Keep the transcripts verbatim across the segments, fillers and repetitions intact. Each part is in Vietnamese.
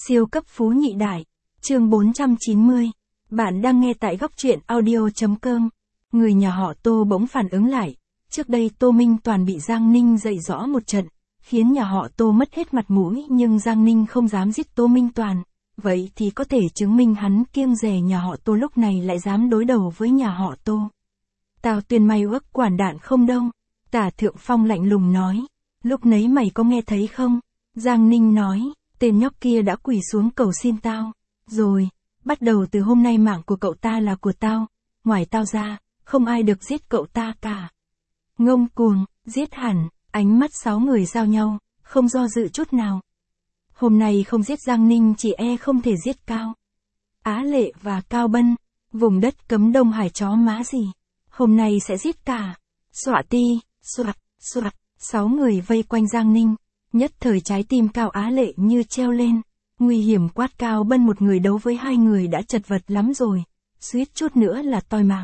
Siêu cấp phú nhị đại. Chương bốn trăm chín mươi. Bạn đang nghe tại góc truyện audio chấm com. Người nhà họ Tô bỗng phản ứng lại. Trước đây Tô Minh Toàn bị Giang Ninh dạy rõ một trận, khiến nhà họ Tô mất hết mặt mũi, nhưng Giang Ninh không dám giết Tô Minh Toàn. Vậy thì có thể chứng minh hắn kiêng dè nhà họ Tô, lúc này lại dám đối đầu với nhà họ Tô. Tào Tuyền mày ước quản đạn không đâu. Tả Thượng Phong lạnh lùng nói. Lúc nấy mày có nghe thấy không? Giang Ninh nói. Tên nhóc kia đã quỳ xuống cầu xin tao. Rồi, bắt đầu từ hôm nay mạng của cậu ta là của tao. Ngoài tao ra, không ai được giết cậu ta cả. Ngông cuồng, giết hẳn. Ánh mắt sáu người giao nhau, không do dự chút nào. Hôm nay không giết Giang Ninh chỉ e không thể giết Cao Á Lệ và Cao Bân. Vùng đất cấm Đông Hải chó má gì. Hôm nay sẽ giết cả. Xọa ti, xoạt, xoạt. Sáu người vây quanh Giang Ninh. Nhất thời trái tim Cao Á Lệ như treo lên. Nguy hiểm quát Cao Bân, một người đấu với hai người đã chật vật lắm rồi. Suýt chút nữa là toi mạng.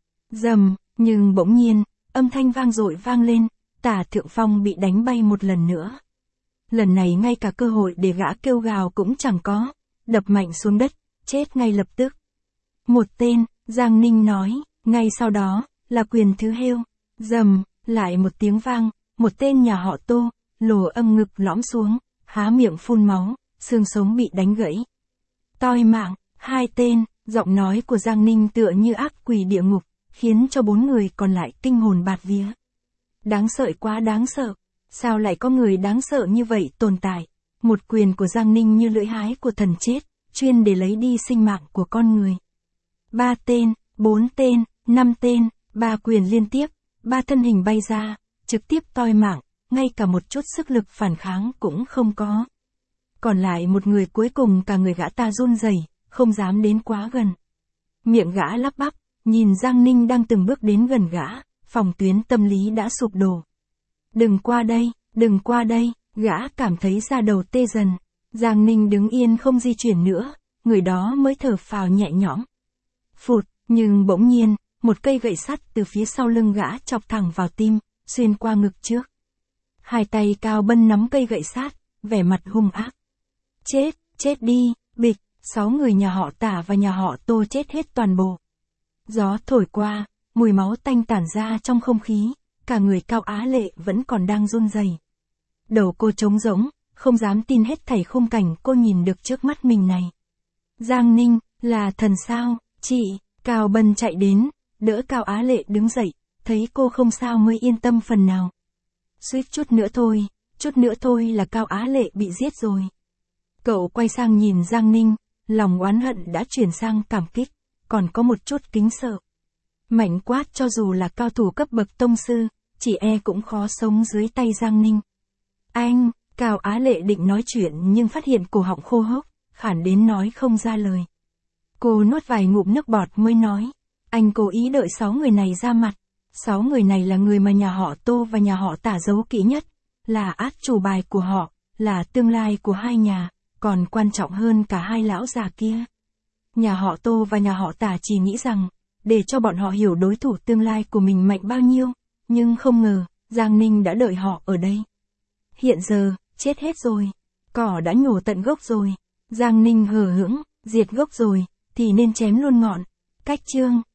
Dầm, nhưng bỗng nhiên, âm thanh vang dội vang lên. Tả Thượng Phong bị đánh bay một lần nữa. Lần này ngay cả cơ hội để gã kêu gào cũng chẳng có. Đập mạnh xuống đất, chết ngay lập tức. Một tên, Giang Ninh nói. Ngay sau đó, là quyền thứ hêu. Dầm, lại một tiếng vang. Một tên nhà họ Tô, lồ âm ngực lõm xuống, há miệng phun máu, xương sống bị đánh gãy. Toi mạng, hai tên, giọng nói của Giang Ninh tựa như ác quỷ địa ngục, khiến cho bốn người còn lại kinh hồn bạt vía. Đáng sợ, quá đáng sợ. Sao lại có người đáng sợ như vậy tồn tại? Một quyền của Giang Ninh như lưỡi hái của thần chết, chuyên để lấy đi sinh mạng của con người. Ba tên, bốn tên, năm tên, ba quyền liên tiếp, ba thân hình bay ra, trực tiếp toi mạng, ngay cả một chút sức lực phản kháng cũng không có. Còn lại một người cuối cùng, cả người gã ta run rẩy, không dám đến quá gần. Miệng gã lắp bắp, nhìn Giang Ninh đang từng bước đến gần gã, phòng tuyến tâm lý đã sụp đổ. Đừng qua đây, đừng qua đây, gã cảm thấy da đầu tê dần. Giang Ninh đứng yên không di chuyển nữa, người đó mới thở phào nhẹ nhõm. Phụt, nhưng bỗng nhiên, một cây gậy sắt từ phía sau lưng gã chọc thẳng vào tim, xuyên qua ngực trước. Hai tay Cao Bân nắm cây gậy sắt, vẻ mặt hung ác. Chết, chết đi, bịch, sáu người nhà họ Tả và nhà họ Tô chết hết toàn bộ. Gió thổi qua, mùi máu tanh tản ra trong không khí, cả người Cao Á Lệ vẫn còn đang run rẩy. Đầu cô trống rỗng, không dám tin hết thảy khung cảnh cô nhìn được trước mắt mình này. Giang Ninh, là thần sao? Chị, Cao Bân chạy đến, đỡ Cao Á Lệ đứng dậy, thấy cô không sao mới yên tâm phần nào. Suýt chút nữa thôi, chút nữa thôi là Cao Á Lệ bị giết rồi. Cậu quay sang nhìn Giang Ninh, lòng oán hận đã chuyển sang cảm kích, còn có một chút kính sợ. Mạnh quát, cho dù là cao thủ cấp bậc tông sư, chỉ e cũng khó sống dưới tay Giang Ninh. Anh, Cao Á Lệ định nói chuyện nhưng phát hiện cổ họng khô hốc, khản đến nói không ra lời. Cô nuốt vài ngụm nước bọt mới nói, anh cố ý đợi sáu người này ra mặt. Sáu người này là người mà nhà họ Tô và nhà họ Tả giấu kỹ nhất, là át chủ bài của họ, là tương lai của hai nhà, còn quan trọng hơn cả hai lão già kia. Nhà họ Tô và nhà họ Tả chỉ nghĩ rằng, để cho bọn họ hiểu đối thủ tương lai của mình mạnh bao nhiêu, nhưng không ngờ, Giang Ninh đã đợi họ ở đây. Hiện giờ, chết hết rồi, cỏ đã nhổ tận gốc rồi, Giang Ninh hờ hững, diệt gốc rồi, thì nên chém luôn ngọn. Cách chương.